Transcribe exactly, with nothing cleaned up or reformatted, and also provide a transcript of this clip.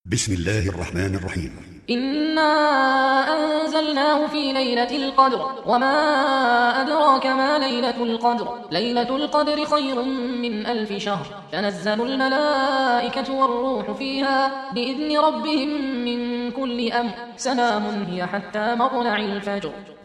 بسم الله الرحمن الرحيم. إنا أنزلناه في ليلة القدر وما أدراك ما ليلة القدر ليلة القدر خير من ألف شهر تنزل الملائكة والروح فيها بإذن ربهم من كل أمر سلام هي حتى مطلع الفجر.